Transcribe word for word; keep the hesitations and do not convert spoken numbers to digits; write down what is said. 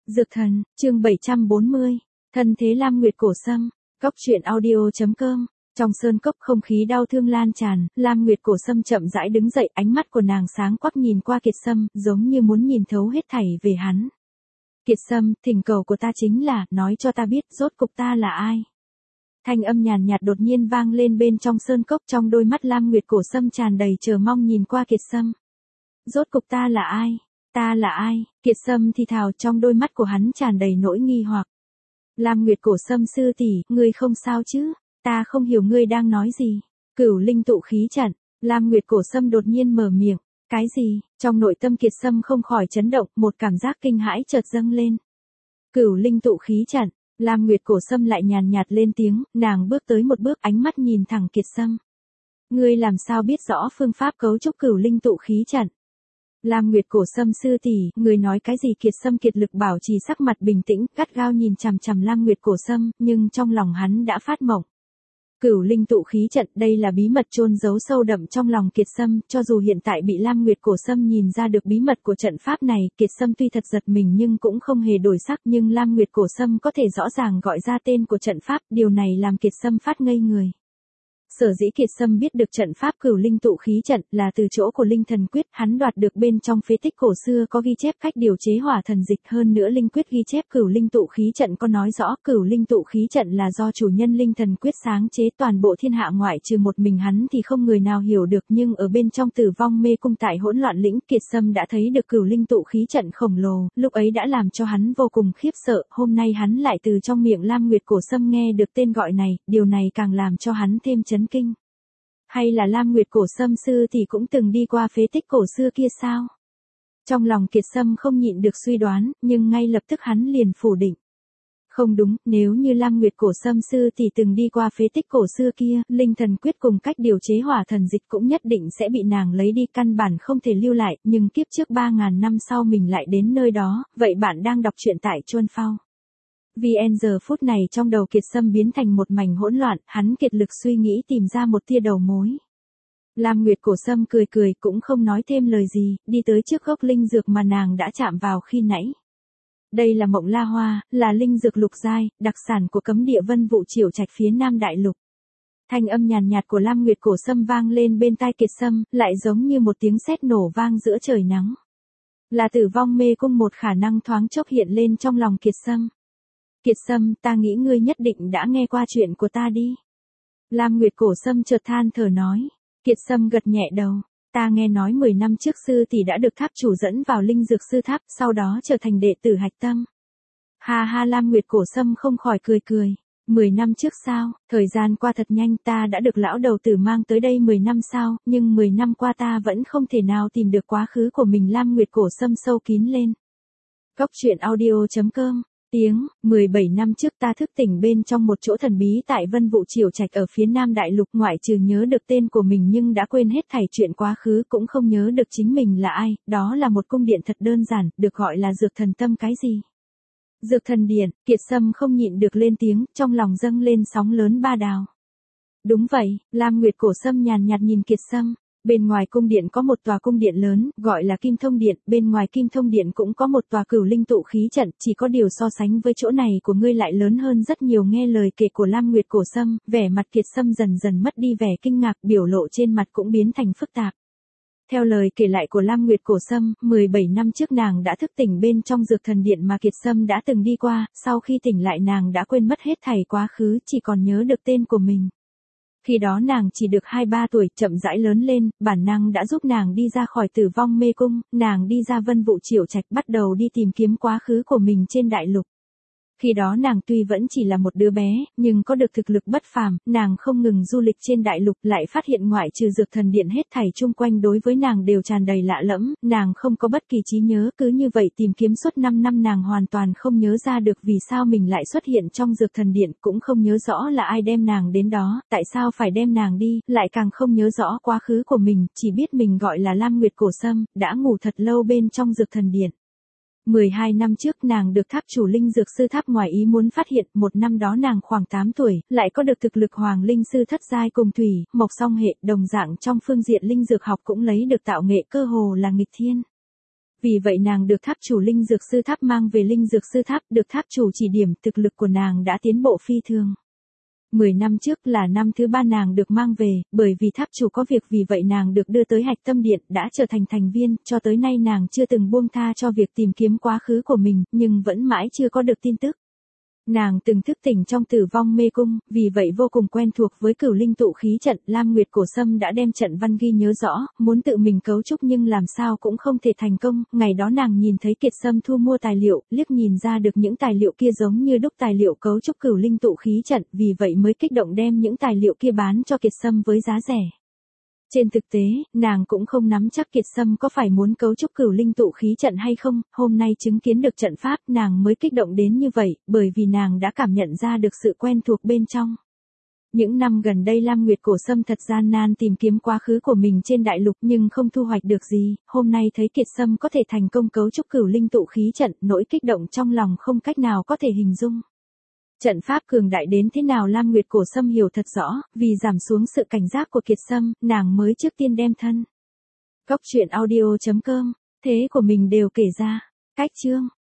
Dược thần, chương bảy trăm bốn mươi, thân thế Lam Nguyệt cổ sâm, cốc truyện audio chấm com. Trong sơn cốc không khí đau thương lan tràn, Lam Nguyệt cổ sâm chậm rãi đứng dậy, ánh mắt của nàng sáng quắc nhìn qua Kiệt Sâm, giống như muốn nhìn thấu hết thảy về hắn. Kiệt Sâm, thỉnh cầu của ta chính là, nói cho ta biết, rốt cục ta là ai. Thanh âm nhàn nhạt đột nhiên vang lên bên trong sơn cốc, trong đôi mắt Lam Nguyệt cổ sâm tràn đầy chờ mong nhìn qua Kiệt Sâm. Rốt cục ta là ai? Ta là ai? Kiệt Sâm thì thào, trong đôi mắt của hắn tràn đầy nỗi nghi hoặc. Lam Nguyệt cổ sâm sư tỷ, ngươi không sao chứ? Ta không hiểu ngươi đang nói gì. Cửu linh tụ khí trận. Lam Nguyệt cổ sâm đột nhiên mở miệng. Cái gì? Trong nội tâm Kiệt Sâm không khỏi chấn động, một cảm giác kinh hãi chợt dâng lên. Cửu linh tụ khí trận. Lam Nguyệt cổ sâm lại nhàn nhạt lên tiếng, nàng bước tới một bước, ánh mắt nhìn thẳng Kiệt Sâm. Ngươi làm sao biết rõ phương pháp cấu trúc cửu linh tụ khí trận? Lam Nguyệt cổ sâm sư tỷ, người nói cái gì? Kiệt Sâm kiệt lực bảo trì sắc mặt bình tĩnh, gắt gao nhìn chằm chằm Lam Nguyệt cổ sâm, nhưng trong lòng hắn đã phát mộng. Cửu linh tụ khí trận, đây là bí mật chôn giấu sâu đậm trong lòng Kiệt Sâm, cho dù hiện tại bị Lam Nguyệt cổ sâm nhìn ra được bí mật của trận pháp này, Kiệt Sâm tuy thật giật mình nhưng cũng không hề đổi sắc, nhưng Lam Nguyệt cổ sâm có thể rõ ràng gọi ra tên của trận pháp, điều này làm Kiệt Sâm phát ngây người. Sở dĩ Kiệt Sâm biết được trận pháp cửu linh tụ khí trận là từ chỗ của linh thần quyết, hắn đoạt được bên trong phế tích cổ xưa có ghi chép cách điều chế hỏa thần dịch, hơn nữa linh quyết ghi chép cửu linh tụ khí trận có nói rõ cửu linh tụ khí trận là do chủ nhân linh thần quyết sáng chế, toàn bộ thiên hạ ngoại trừ một mình hắn thì không người nào hiểu được, nhưng ở bên trong Tử Vong Mê Cung tại Hỗn Loạn Lĩnh, Kiệt Sâm đã thấy được cửu linh tụ khí trận khổng lồ, lúc ấy đã làm cho hắn vô cùng khiếp sợ, hôm nay hắn lại từ trong miệng Lam Nguyệt cổ sâm nghe được tên gọi này, điều này càng làm cho hắn thêm chấn kinh. Hay là Lam Nguyệt cổ sâm sư thì cũng từng đi qua phế tích cổ xưa kia sao? Trong lòng Kiệt Sâm không nhịn được suy đoán, nhưng ngay lập tức hắn liền phủ định. Không đúng, nếu như Lam Nguyệt cổ sâm sư thì từng đi qua phế tích cổ xưa kia, linh thần quyết cùng cách điều chế hỏa thần dịch cũng nhất định sẽ bị nàng lấy đi, căn bản không thể lưu lại, nhưng kiếp trước ba ngàn năm sau mình lại đến nơi đó, vậy bạn đang đọc truyện tại Chuân Phao. vê en giờ phút này trong đầu Kiệt Sâm biến thành một mảnh hỗn loạn, hắn kiệt lực suy nghĩ tìm ra một tia đầu mối. Lam Nguyệt cổ sâm cười cười cũng không nói thêm lời gì, đi tới trước gốc linh dược mà nàng đã chạm vào khi nãy. Đây là Mộng La Hoa, là linh dược lục giai, đặc sản của cấm địa Vân Vũ Triều Trạch phía Nam Đại Lục. Thanh âm nhàn nhạt của Lam Nguyệt cổ sâm vang lên bên tai Kiệt Sâm, lại giống như một tiếng sét nổ vang giữa trời nắng. Là Tử Vong Mê Cung, một khả năng thoáng chốc hiện lên trong lòng Kiệt Sâm. Kiệt Sâm, ta nghĩ ngươi nhất định đã nghe qua chuyện của ta đi. Lam Nguyệt cổ sâm chợt than thở nói. Kiệt Sâm gật nhẹ đầu. Ta nghe nói mười năm trước sư tỷ đã được tháp chủ dẫn vào linh dược sư tháp, sau đó trở thành đệ tử hạch tâm. Ha ha, Lam Nguyệt cổ sâm không khỏi cười cười. mười năm trước sao? Thời gian qua thật nhanh, ta đã được lão đầu tử mang tới đây mười năm sao, nhưng mười năm qua ta vẫn không thể nào tìm được quá khứ của mình. Lam Nguyệt cổ sâm sâu kín lên. Cốc truyện audio chấm com. Tiếng, mười bảy năm trước ta thức tỉnh bên trong một chỗ thần bí tại Vân Vũ Triều Trạch ở phía Nam Đại Lục, ngoại trừ nhớ được tên của mình nhưng đã quên hết thảy chuyện quá khứ, cũng không nhớ được chính mình là ai, đó là một cung điện thật đơn giản, được gọi là Dược Thần Tâm. Cái gì? Dược Thần Điện. Kiệt Sâm không nhịn được lên tiếng, trong lòng dâng lên sóng lớn ba đào. Đúng vậy, Lam Nguyệt cổ sâm nhàn nhạt nhìn Kiệt Sâm. Bên ngoài cung điện có một tòa cung điện lớn, gọi là Kim Thông Điện, bên ngoài Kim Thông Điện cũng có một tòa cửu linh tụ khí trận, chỉ có điều so sánh với chỗ này của ngươi lại lớn hơn rất nhiều. Nghe lời kể của Lam Nguyệt cổ sâm, vẻ mặt Kiệt Sâm dần dần mất đi vẻ kinh ngạc, biểu lộ trên mặt cũng biến thành phức tạp. Theo lời kể lại của Lam Nguyệt cổ sâm, mười bảy năm trước nàng đã thức tỉnh bên trong Dược Thần Điện mà Kiệt Sâm đã từng đi qua, sau khi tỉnh lại nàng đã quên mất hết thảy quá khứ, chỉ còn nhớ được tên của mình. Khi đó nàng chỉ được hai ba tuổi, chậm rãi lớn lên, bản năng đã giúp nàng đi ra khỏi Tử Vong Mê Cung, nàng đi ra Vân Vũ Triều Trạch, bắt đầu đi tìm kiếm quá khứ của mình trên đại lục. Khi đó nàng tuy vẫn chỉ là một đứa bé, nhưng có được thực lực bất phàm, nàng không ngừng du lịch trên đại lục, lại phát hiện ngoại trừ Dược Thần Điện hết thảy chung quanh đối với nàng đều tràn đầy lạ lẫm, nàng không có bất kỳ trí nhớ, cứ như vậy tìm kiếm suốt năm năm nàng hoàn toàn không nhớ ra được vì sao mình lại xuất hiện trong Dược Thần Điện, cũng không nhớ rõ là ai đem nàng đến đó, tại sao phải đem nàng đi, lại càng không nhớ rõ quá khứ của mình, chỉ biết mình gọi là Lam Nguyệt cổ sâm, đã ngủ thật lâu bên trong Dược Thần Điện. mười hai năm trước nàng được tháp chủ linh dược sư tháp ngoài ý muốn phát hiện, một năm đó nàng khoảng tám tuổi, lại có được thực lực hoàng linh sư thất giai cùng thủy, mộc song hệ, đồng dạng trong phương diện linh dược học cũng lấy được tạo nghệ cơ hồ là nghịch thiên. vì vậy nàng được tháp chủ linh dược sư tháp mang về linh dược sư tháp, được tháp chủ chỉ điểm, thực lực của nàng đã tiến bộ phi thường. Mười năm trước là năm thứ ba nàng được mang về, bởi vì tháp chủ có việc vì vậy nàng được đưa tới Hạch Tâm Điện, đã trở thành thành viên, cho tới nay nàng chưa từng buông tha cho việc tìm kiếm quá khứ của mình, nhưng vẫn mãi chưa có được tin tức. Nàng từng thức tỉnh trong Tử Vong Mê Cung, vì vậy vô cùng quen thuộc với Cửu Linh Tụ Khí trận. Lam Nguyệt Cổ Sâm đã đem trận văn ghi nhớ rõ, muốn tự mình cấu trúc nhưng làm sao cũng không thể thành công. Ngày đó nàng nhìn thấy Kiệt Sâm thu mua tài liệu, liếc nhìn ra được những tài liệu kia giống như đúc tài liệu cấu trúc Cửu Linh Tụ Khí trận, vì vậy mới kích động đem những tài liệu kia bán cho Kiệt Sâm với giá rẻ. Trên thực tế, nàng cũng không nắm chắc Kiệt Sâm có phải muốn cấu trúc Cửu Linh Tụ Khí trận hay không, hôm nay chứng kiến được trận pháp nàng mới kích động đến như vậy, bởi vì nàng đã cảm nhận ra được sự quen thuộc bên trong. Những năm gần đây Lam Nguyệt Cổ Sâm thật gian nan tìm kiếm quá khứ của mình trên đại lục nhưng không thu hoạch được gì, hôm nay thấy Kiệt Sâm có thể thành công cấu trúc Cửu Linh Tụ Khí trận, nỗi kích động trong lòng không cách nào có thể hình dung. Trận pháp cường đại đến thế nào Lam Nguyệt Cổ Sâm hiểu thật rõ, vì giảm xuống sự cảnh giác của Kiệt Sâm, nàng mới trước tiên đem thân. Cốc truyện audio chấm com, thế của mình đều kể ra. Cách chương